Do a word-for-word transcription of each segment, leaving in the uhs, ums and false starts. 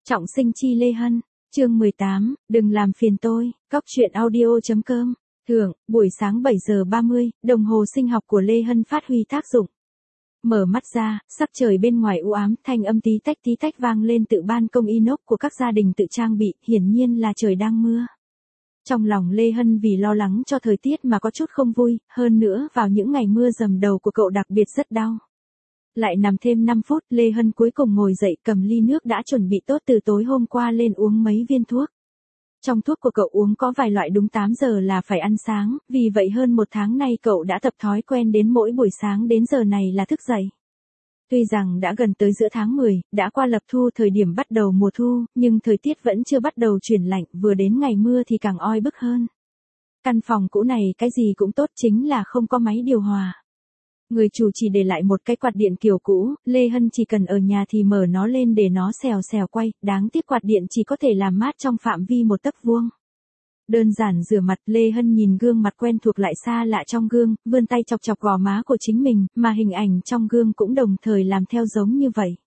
Trọng sinh chi Lê Hân, chương mười tám, đừng làm phiền tôi, góc truyện audio.com, thưởng, buổi sáng bảy giờ ba mươi, đồng hồ sinh học của Lê Hân phát huy tác dụng. Mở mắt ra, sắc trời bên ngoài u ám, thanh âm tí tách tí tách vang lên từ ban công inox của các gia đình tự trang bị, hiển nhiên là trời đang mưa. Trong lòng Lê Hân vì lo lắng cho thời tiết mà có chút không vui, hơn nữa vào những ngày mưa dầm đầu của cậu đặc biệt rất đau. Lại nằm thêm năm phút, Lê Hân cuối cùng ngồi dậy cầm ly nước đã chuẩn bị tốt từ tối hôm qua lên uống mấy viên thuốc. Trong thuốc của cậu uống có vài loại đúng tám giờ là phải ăn sáng, vì vậy hơn một tháng nay cậu đã tập thói quen đến mỗi buổi sáng đến giờ này là thức dậy. Tuy rằng đã gần tới giữa tháng mười, đã qua lập thu thời điểm bắt đầu mùa thu, nhưng thời tiết vẫn chưa bắt đầu chuyển lạnh, vừa đến ngày mưa thì càng oi bức hơn. Căn phòng cũ này cái gì cũng tốt chính là không có máy điều hòa. Người chủ chỉ để lại một cái quạt điện kiểu cũ, Lê Hân chỉ cần ở nhà thì mở nó lên để nó xèo xèo quay, đáng tiếc quạt điện chỉ có thể làm mát trong phạm vi một tấc vuông. Đơn giản rửa mặt, Lê Hân nhìn gương mặt quen thuộc lại xa lạ trong gương, vươn tay chọc chọc gò má của chính mình, mà hình ảnh trong gương cũng đồng thời làm theo giống như vậy.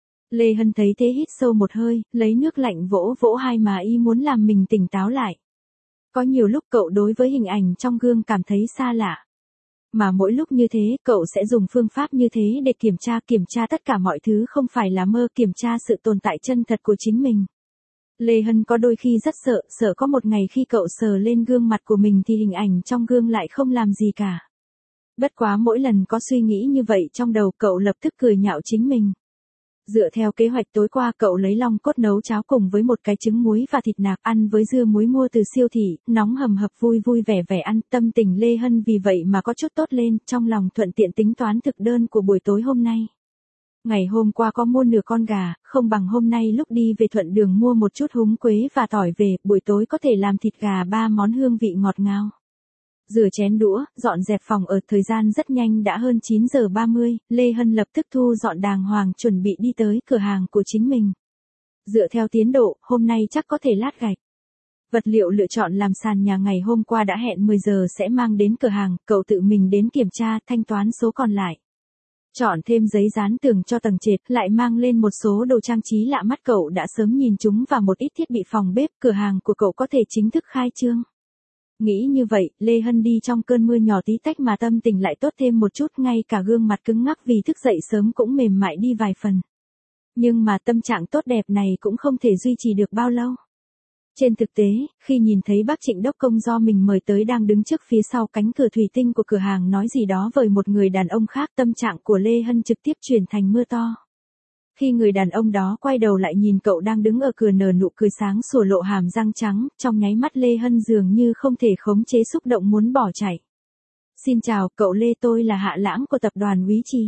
Lê Hân thấy thế hít sâu một hơi, lấy nước lạnh vỗ vỗ hai má y muốn làm mình tỉnh táo lại. Có nhiều lúc cậu đối với hình ảnh trong gương cảm thấy xa lạ. Mà mỗi lúc như thế, cậu sẽ dùng phương pháp như thế để kiểm tra, kiểm tra tất cả mọi thứ không phải là mơ, kiểm tra sự tồn tại chân thật của chính mình. Lê Hân có đôi khi rất sợ, sợ có một ngày khi cậu sờ lên gương mặt của mình thì hình ảnh trong gương lại không làm gì cả. Bất quá mỗi lần có suy nghĩ như vậy trong đầu cậu lập tức cười nhạo chính mình. Dựa theo kế hoạch tối qua cậu lấy long cốt nấu cháo cùng với một cái trứng muối và thịt nạc ăn với dưa muối mua từ siêu thị, nóng hầm hập vui vui vẻ vẻ ăn, tâm tình Lê Hân vì vậy mà có chút tốt lên, trong lòng thuận tiện tính toán thực đơn của buổi tối hôm nay. Ngày hôm qua có mua nửa con gà, không bằng hôm nay lúc đi về thuận đường mua một chút húng quế và tỏi về, buổi tối có thể làm thịt gà ba món hương vị ngọt ngào. Rửa chén đũa, dọn dẹp phòng ở thời gian rất nhanh đã hơn chín giờ ba mươi, Lê Hân lập tức thu dọn đàng hoàng chuẩn bị đi tới cửa hàng của chính mình. Dựa theo tiến độ, hôm nay chắc có thể lát gạch. Vật liệu lựa chọn làm sàn nhà ngày hôm qua đã hẹn mười giờ sẽ mang đến cửa hàng, cậu tự mình đến kiểm tra, thanh toán số còn lại. Chọn thêm giấy dán tường cho tầng trệt, lại mang lên một số đồ trang trí lạ mắt cậu đã sớm nhìn chúng và một ít thiết bị phòng bếp, cửa hàng của cậu có thể chính thức khai trương. Nghĩ như vậy, Lê Hân đi trong cơn mưa nhỏ tí tách mà tâm tình lại tốt thêm một chút, ngay cả gương mặt cứng ngắc vì thức dậy sớm cũng mềm mại đi vài phần. Nhưng mà tâm trạng tốt đẹp này cũng không thể duy trì được bao lâu. Trên thực tế, khi nhìn thấy bác Trịnh đốc công do mình mời tới đang đứng trước phía sau cánh cửa thủy tinh của cửa hàng nói gì đó với một người đàn ông khác, tâm trạng của Lê Hân trực tiếp chuyển thành mưa to. Khi người đàn ông đó quay đầu lại nhìn cậu đang đứng ở cửa nở nụ cười sáng sủa lộ hàm răng trắng, trong nháy mắt Lê Hân dường như không thể khống chế xúc động muốn bỏ chạy. Xin chào, cậu Lê, tôi là Hạ Lãng của tập đoàn Úy Trì.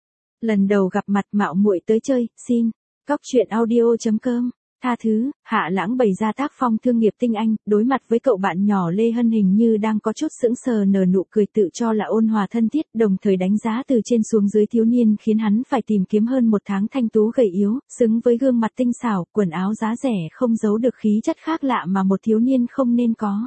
Lần đầu gặp mặt mạo muội tới chơi, xin. Góc truyện audio.com. Tha thứ, Hạ Lãng bày ra tác phong thương nghiệp tinh anh, đối mặt với cậu bạn nhỏ Lê Hân hình như đang có chút sững sờ nở nụ cười tự cho là ôn hòa thân thiết, đồng thời đánh giá từ trên xuống dưới thiếu niên khiến hắn phải tìm kiếm hơn một tháng thanh tú gầy yếu, xứng với gương mặt tinh xảo, quần áo giá rẻ không giấu được khí chất khác lạ mà một thiếu niên không nên có.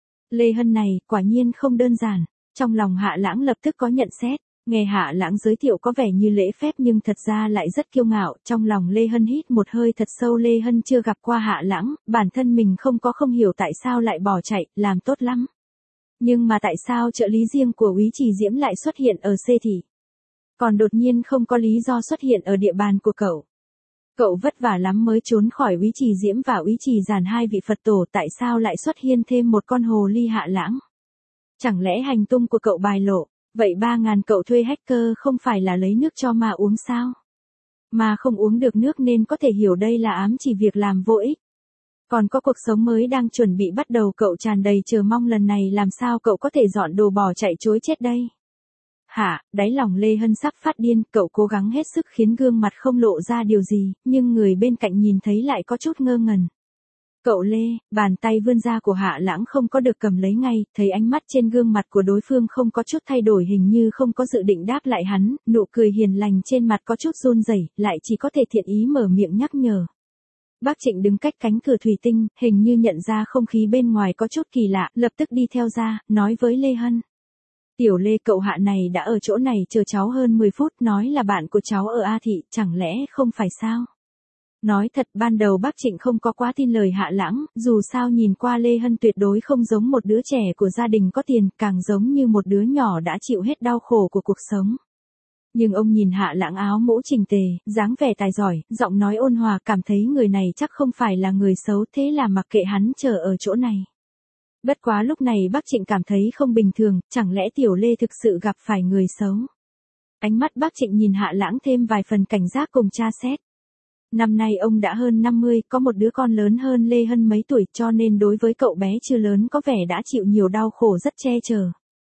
Lê Hân này, quả nhiên không đơn giản, trong lòng Hạ Lãng lập tức có nhận xét. Nghe Hạ Lãng giới thiệu có vẻ như lễ phép nhưng thật ra lại rất kiêu ngạo, trong lòng Lê Hân hít một hơi thật sâu. Lê Hân chưa gặp qua Hạ Lãng, bản thân mình không có không hiểu tại sao lại bỏ chạy, làm tốt lắm. Nhưng mà tại sao trợ lý riêng của Úy Trì Diễm lại xuất hiện ở C thị? Còn đột nhiên không có lý do xuất hiện ở địa bàn của cậu. Cậu vất vả lắm mới trốn khỏi Úy Trì Diễm và Úy Trì Giàn hai vị Phật tổ, tại sao lại xuất hiện thêm một con hồ ly Hạ Lãng? Chẳng lẽ hành tung của cậu bài lộ? Vậy ba ngàn cậu thuê hacker không phải là lấy nước cho ma uống sao? Mà không uống được nước nên có thể hiểu đây là ám chỉ việc làm vô ích. Còn có cuộc sống mới đang chuẩn bị bắt đầu, cậu tràn đầy chờ mong, lần này làm sao cậu có thể dọn đồ bỏ chạy chối chết đây? Hả, đáy lòng Lê Hân sắp phát điên, cậu cố gắng hết sức khiến gương mặt không lộ ra điều gì, nhưng người bên cạnh nhìn thấy lại có chút ngơ ngẩn. Cậu Lê, bàn tay vươn ra của Hạ Lãng không có được cầm lấy ngay, thấy ánh mắt trên gương mặt của đối phương không có chút thay đổi, hình như không có dự định đáp lại hắn, nụ cười hiền lành trên mặt có chút run rẩy, lại chỉ có thể thiện ý mở miệng nhắc nhở. Bác Trịnh đứng cách cánh cửa thủy tinh, hình như nhận ra không khí bên ngoài có chút kỳ lạ, lập tức đi theo ra, nói với Lê Hân. Tiểu Lê, cậu Hạ này đã ở chỗ này chờ cháu hơn mười phút, nói là bạn của cháu ở A thị, chẳng lẽ không phải sao? Nói thật ban đầu bác Trịnh không có quá tin lời Hạ Lãng, dù sao nhìn qua Lê Hân tuyệt đối không giống một đứa trẻ của gia đình có tiền, càng giống như một đứa nhỏ đã chịu hết đau khổ của cuộc sống. Nhưng ông nhìn Hạ Lãng áo mũ chỉnh tề, dáng vẻ tài giỏi, giọng nói ôn hòa, cảm thấy người này chắc không phải là người xấu, thế là mặc kệ hắn chờ ở chỗ này. Bất quá lúc này bác Trịnh cảm thấy không bình thường, chẳng lẽ Tiểu Lê thực sự gặp phải người xấu. Ánh mắt bác Trịnh nhìn Hạ Lãng thêm vài phần cảnh giác cùng tra xét. Năm nay ông đã hơn năm mươi, có một đứa con lớn hơn Lê Hân mấy tuổi, cho nên đối với cậu bé chưa lớn có vẻ đã chịu nhiều đau khổ rất che chở.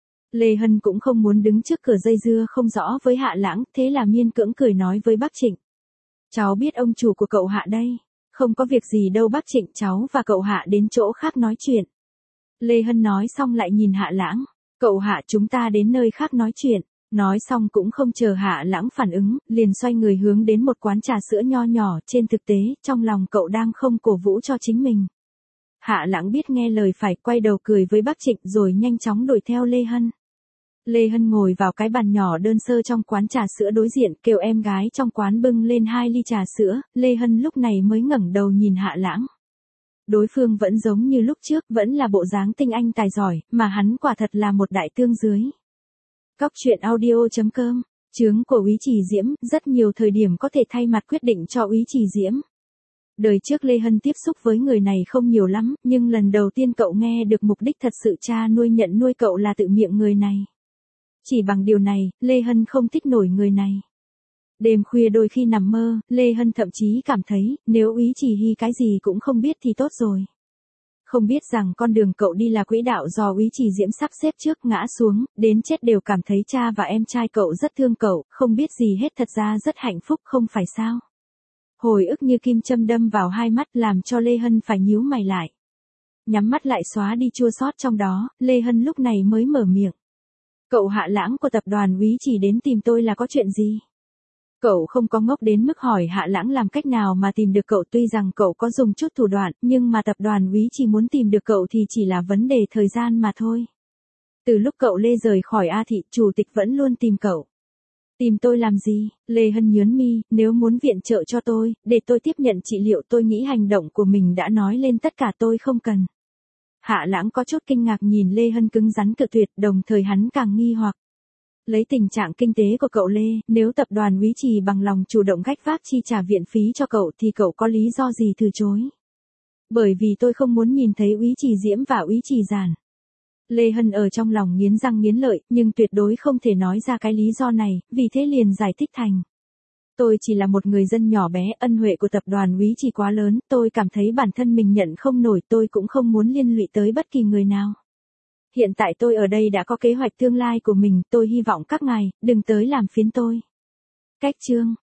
Lê Hân cũng không muốn đứng trước cửa dây dưa không rõ với Hạ Lãng, thế là miên cưỡng cười nói với bác Trịnh. Cháu biết ông chủ của cậu Hạ đây. Không có việc gì đâu bác Trịnh, cháu và cậu Hạ đến chỗ khác nói chuyện. Lê Hân nói xong lại nhìn Hạ Lãng. Cậu Hạ, chúng ta đến nơi khác nói chuyện. Nói xong cũng không chờ Hạ Lãng phản ứng, liền xoay người hướng đến một quán trà sữa nho nhỏ, trên thực tế, trong lòng cậu đang không cổ vũ cho chính mình. Hạ Lãng biết nghe lời phải quay đầu cười với bác Trịnh rồi nhanh chóng đuổi theo Lê Hân. Lê Hân ngồi vào cái bàn nhỏ đơn sơ trong quán trà sữa đối diện, kêu em gái trong quán bưng lên hai ly trà sữa, Lê Hân lúc này mới ngẩng đầu nhìn Hạ Lãng. Đối phương vẫn giống như lúc trước, vẫn là bộ dáng tinh anh tài giỏi, mà hắn quả thật là một đại tương dưới. Cóc truyện audio chấm com, chướng của Úy Chỉ Diễm, rất nhiều thời điểm có thể thay mặt quyết định cho Úy Chỉ Diễm. Đời trước Lê Hân tiếp xúc với người này không nhiều lắm, nhưng lần đầu tiên cậu nghe được mục đích thật sự cha nuôi nhận nuôi cậu là tự miệng người này. Chỉ bằng điều này, Lê Hân không thích nổi người này. Đêm khuya đôi khi nằm mơ, Lê Hân thậm chí cảm thấy, nếu Úy Chỉ Hy cái gì cũng không biết thì tốt rồi. Không biết rằng con đường cậu đi là quỹ đạo do Úy Chỉ Diễm sắp xếp trước, ngã xuống, đến chết đều cảm thấy cha và em trai cậu rất thương cậu, không biết gì hết, thật ra rất hạnh phúc không phải sao. Hồi ức như kim châm đâm vào hai mắt làm cho Lê Hân phải nhíu mày lại. Nhắm mắt lại xóa đi chua xót trong đó, Lê Hân lúc này mới mở miệng. Cậu Hạ Lãng của tập đoàn Úy Chỉ đến tìm tôi là có chuyện gì? Cậu không có ngốc đến mức hỏi Hạ Lãng làm cách nào mà tìm được cậu, tuy rằng cậu có dùng chút thủ đoạn, nhưng mà tập đoàn Úy Chỉ muốn tìm được cậu thì chỉ là vấn đề thời gian mà thôi. Từ lúc cậu Lê rời khỏi A Thị, chủ tịch vẫn luôn tìm cậu. Tìm tôi làm gì? Lê Hân nhớn mi, nếu muốn viện trợ cho tôi, để tôi tiếp nhận trị liệu, tôi nghĩ hành động của mình đã nói lên tất cả, tôi không cần. Hạ Lãng có chút kinh ngạc nhìn Lê Hân cứng rắn cự tuyệt, đồng thời hắn càng nghi hoặc. Lấy tình trạng kinh tế của cậu Lê, nếu tập đoàn Úy Chỉ bằng lòng chủ động gánh vác chi trả viện phí cho cậu thì cậu có lý do gì từ chối? Bởi vì tôi không muốn nhìn thấy Úy Chỉ Diễm và Úy Chỉ Giản. Lê Hân ở trong lòng nghiến răng nghiến lợi, nhưng tuyệt đối không thể nói ra cái lý do này, vì thế liền giải thích thành. Tôi chỉ là một người dân nhỏ bé, ân huệ của tập đoàn Úy Chỉ quá lớn, tôi cảm thấy bản thân mình nhận không nổi, tôi cũng không muốn liên lụy tới bất kỳ người nào. Hiện tại tôi ở đây đã có kế hoạch tương lai của mình, tôi hy vọng các ngài, đừng tới làm phiền tôi. Cách chương